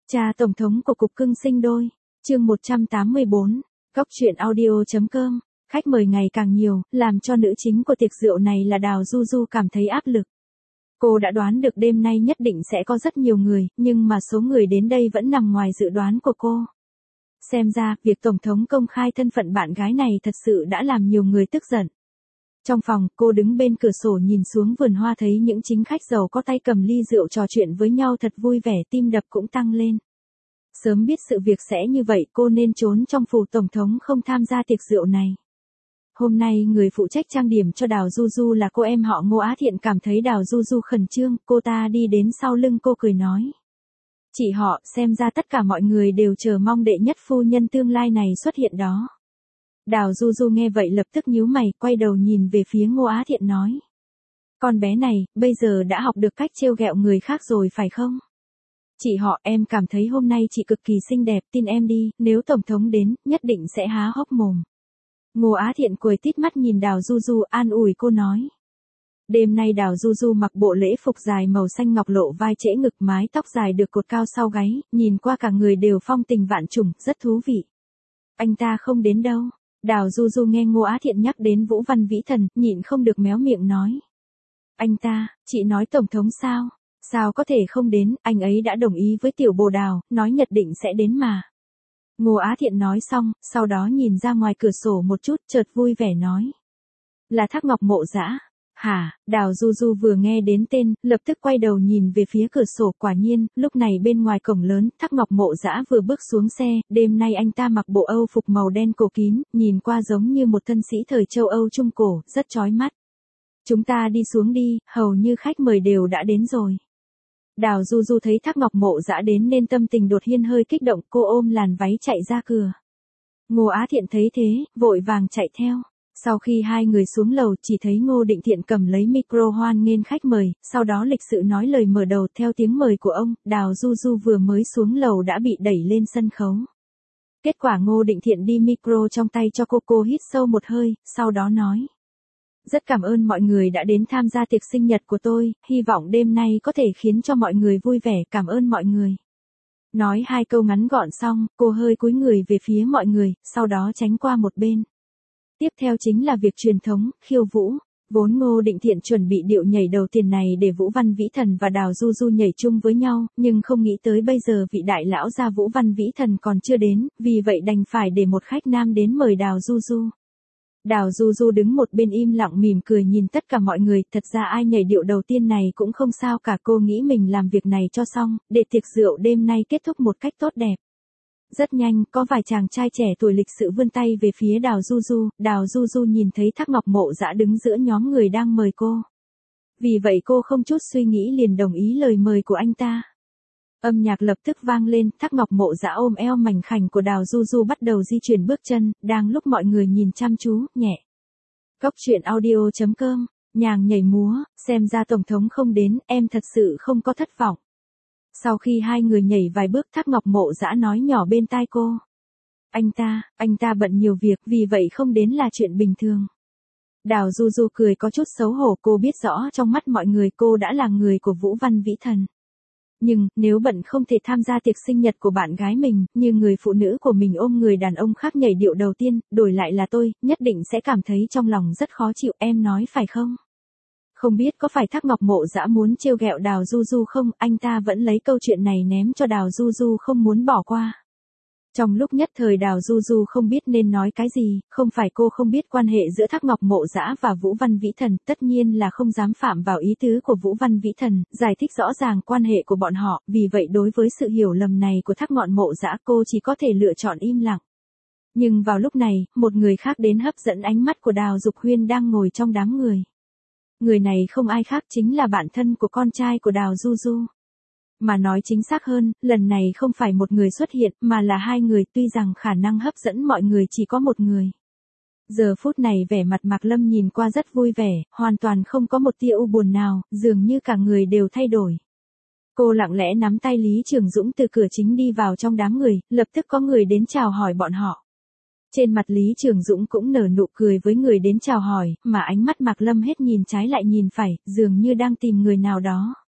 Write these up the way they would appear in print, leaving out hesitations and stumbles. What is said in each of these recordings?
Cha Tổng thống của Cục Cưng Sinh Đôi, chương 184, Góc truyện audio.com, khách mời ngày càng nhiều, làm cho nữ chính của tiệc rượu này là Đào Du Du cảm thấy áp lực. Cô đã đoán được đêm nay nhất định sẽ có rất nhiều người, nhưng mà số người đến đây vẫn nằm ngoài dự đoán của cô. Xem ra, việc Tổng thống công khai thân phận bạn gái này thật sự đã làm nhiều người tức giận. Trong phòng, cô đứng bên cửa sổ nhìn xuống vườn hoa thấy những chính khách giàu có tay cầm ly rượu trò chuyện với nhau thật vui vẻ, tim đập cũng tăng lên. Sớm biết sự việc sẽ như vậy cô nên trốn trong phủ Tổng thống không tham gia tiệc rượu này. Hôm nay người phụ trách trang điểm cho Đào Du Du là cô em họ Ngô Á Thiện. Cảm thấy Đào Du Du khẩn trương, cô ta đi đến sau lưng cô cười nói. Chị họ, xem ra tất cả mọi người đều chờ mong đệ nhất phu nhân tương lai này xuất hiện đó. Đào Du Du nghe vậy lập tức nhíu mày, quay đầu nhìn về phía Ngô Á Thiện nói. Con bé này, bây giờ đã học được cách trêu ghẹo người khác rồi phải không? Chị họ, em cảm thấy hôm nay chị cực kỳ xinh đẹp, tin em đi, nếu Tổng thống đến, nhất định sẽ há hốc mồm. Ngô Á Thiện cười tít mắt nhìn Đào Du Du, an ủi cô nói. Đêm nay Đào Du Du mặc bộ lễ phục dài màu xanh ngọc lộ vai trễ ngực, mái tóc dài được cột cao sau gáy, nhìn qua cả người đều phong tình vạn trùng, rất thú vị. Anh ta không đến đâu. Đào Du Du nghe Ngô Á Thiện nhắc đến Vũ Văn Vĩ Thần, nhịn không được méo miệng nói. Anh ta, chị nói Tổng thống sao? Sao có thể không đến, anh ấy đã đồng ý với tiểu bồ Đào, nói nhất định sẽ đến mà. Ngô Á Thiện nói xong, sau đó nhìn ra ngoài cửa sổ một chút, chợt vui vẻ nói. Là Thác Ngọc Mộ Dã. Hả? Đào Du Du vừa nghe đến tên, lập tức quay đầu nhìn về phía cửa sổ. Quả nhiên, lúc này bên ngoài cổng lớn, Thác Ngọc Mộ Dã vừa bước xuống xe. Đêm nay anh ta mặc bộ Âu phục màu đen cổ kín, nhìn qua giống như một thân sĩ thời châu Âu Trung Cổ, rất chói mắt. Chúng ta đi xuống đi, hầu như khách mời đều đã đến rồi. Đào Du Du thấy Thác Ngọc Mộ Dã đến nên tâm tình đột nhiên hơi kích động, cô ôm làn váy chạy ra cửa. Ngô Á Thiện thấy thế, vội vàng chạy theo. Sau khi hai người xuống lầu, chỉ thấy Ngô Định Thiện cầm lấy micro hoan nghênh khách mời, sau đó lịch sự nói lời mở đầu. Theo tiếng mời của ông, Đào Du Du vừa mới xuống lầu đã bị đẩy lên sân khấu. Kết quả Ngô Định Thiện đi micro trong tay cho cô hít sâu một hơi, sau đó nói. Rất cảm ơn mọi người đã đến tham gia tiệc sinh nhật của tôi, hy vọng đêm nay có thể khiến cho mọi người vui vẻ, cảm ơn mọi người. Nói hai câu ngắn gọn xong, cô hơi cúi người về phía mọi người, sau đó tránh qua một bên. Tiếp theo chính là việc truyền thống, khiêu vũ. Vốn Ngô Định Thiện chuẩn bị điệu nhảy đầu tiền này để Vũ Văn Vĩ Thần và Đào Du Du nhảy chung với nhau, nhưng không nghĩ tới bây giờ vị đại lão gia Vũ Văn Vĩ Thần còn chưa đến, vì vậy đành phải để một khách nam đến mời Đào Du Du. Đào Du Du đứng một bên im lặng mỉm cười nhìn tất cả mọi người, thật ra ai nhảy điệu đầu tiên này cũng không sao cả, cô nghĩ mình làm việc này cho xong, để tiệc rượu đêm nay kết thúc một cách tốt đẹp. Rất nhanh, có vài chàng trai trẻ tuổi lịch sự vươn tay về phía Đào Du Du nhìn thấy Thác Ngọc Mộ Dã đứng giữa nhóm người đang mời cô. Vì vậy cô không chút suy nghĩ liền đồng ý lời mời của anh ta. Âm nhạc lập tức vang lên, Thác Ngọc Mộ Dã ôm eo mảnh khảnh của Đào Du Du bắt đầu di chuyển bước chân, đang lúc mọi người nhìn chăm chú, nhẹ. Góc truyện audio.com, nhàng nhảy múa, xem ra Tổng thống không đến, em thật sự không có thất vọng. Sau khi hai người nhảy vài bước, Thác Ngọc Mộ Dã nói nhỏ bên tai cô. Anh ta bận nhiều việc, vì vậy không đến là chuyện bình thường. Đào Du Du cười có chút xấu hổ, cô biết rõ trong mắt mọi người cô đã là người của Vũ Văn Vĩ Thần. Nhưng, nếu bận không thể tham gia tiệc sinh nhật của bạn gái mình, như người phụ nữ của mình ôm người đàn ông khác nhảy điệu đầu tiên, đổi lại là tôi, nhất định sẽ cảm thấy trong lòng rất khó chịu, em nói phải không? Không biết có phải Thác Ngọc Mộ Dã muốn trêu ghẹo Đào Du Du không, anh ta vẫn lấy câu chuyện này ném cho Đào Du Du không muốn bỏ qua. Trong lúc nhất thời Đào Du Du không biết nên nói cái gì, không phải cô không biết quan hệ giữa Thác Ngọc Mộ Dã và Vũ Văn Vĩ Thần, tất nhiên là không dám phạm vào ý tứ của Vũ Văn Vĩ Thần, giải thích rõ ràng quan hệ của bọn họ, vì vậy đối với sự hiểu lầm này của Thác Ngọc Mộ Dã cô chỉ có thể lựa chọn im lặng. Nhưng vào lúc này, một người khác đến hấp dẫn ánh mắt của Đào Dục Huyên đang ngồi trong đám người. Người này không ai khác chính là bạn thân của con trai của Đào Du Du. Mà nói chính xác hơn, lần này không phải một người xuất hiện, mà là hai người, tuy rằng khả năng hấp dẫn mọi người chỉ có một người. Giờ phút này vẻ mặt Mạc Lâm nhìn qua rất vui vẻ, hoàn toàn không có một tia u buồn nào, dường như cả người đều thay đổi. Cô lặng lẽ nắm tay Lý Trường Dũng từ cửa chính đi vào trong đám người, lập tức có người đến chào hỏi bọn họ. Trên mặt Lý Trường Dũng cũng nở nụ cười với người đến chào hỏi, mà ánh mắt Mạc Lâm hết nhìn trái lại nhìn phải, dường như đang tìm người nào đó.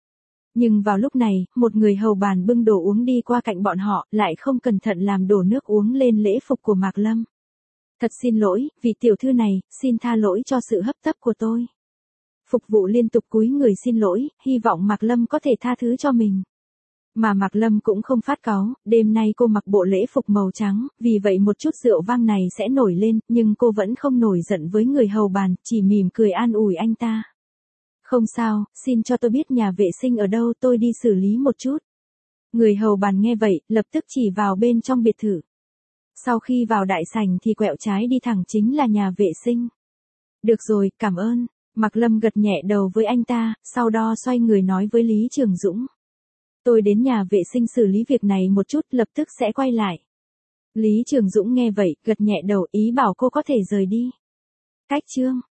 Nhưng vào lúc này, một người hầu bàn bưng đồ uống đi qua cạnh bọn họ, lại không cẩn thận làm đổ nước uống lên lễ phục của Mạc Lâm. Thật xin lỗi, vị tiểu thư này, xin tha lỗi cho sự hấp tấp của tôi. Phục vụ liên tục cúi người xin lỗi, hy vọng Mạc Lâm có thể tha thứ cho mình. Mà Mạc Lâm cũng không phát cáu, đêm nay cô mặc bộ lễ phục màu trắng, vì vậy một chút rượu vang này sẽ nổi lên, nhưng cô vẫn không nổi giận với người hầu bàn, chỉ mỉm cười an ủi anh ta. Không sao, xin cho tôi biết nhà vệ sinh ở đâu, tôi đi xử lý một chút. Người hầu bàn nghe vậy, lập tức chỉ vào bên trong biệt thự. Sau khi vào đại sảnh thì quẹo trái đi thẳng chính là nhà vệ sinh. Được rồi, cảm ơn. Mạc Lâm gật nhẹ đầu với anh ta, sau đó xoay người nói với Lý Trường Dũng. Tôi đến nhà vệ sinh xử lý việc này một chút, lập tức sẽ quay lại. Lý Trường Dũng nghe vậy, gật nhẹ đầu, ý bảo cô có thể rời đi. Cách chương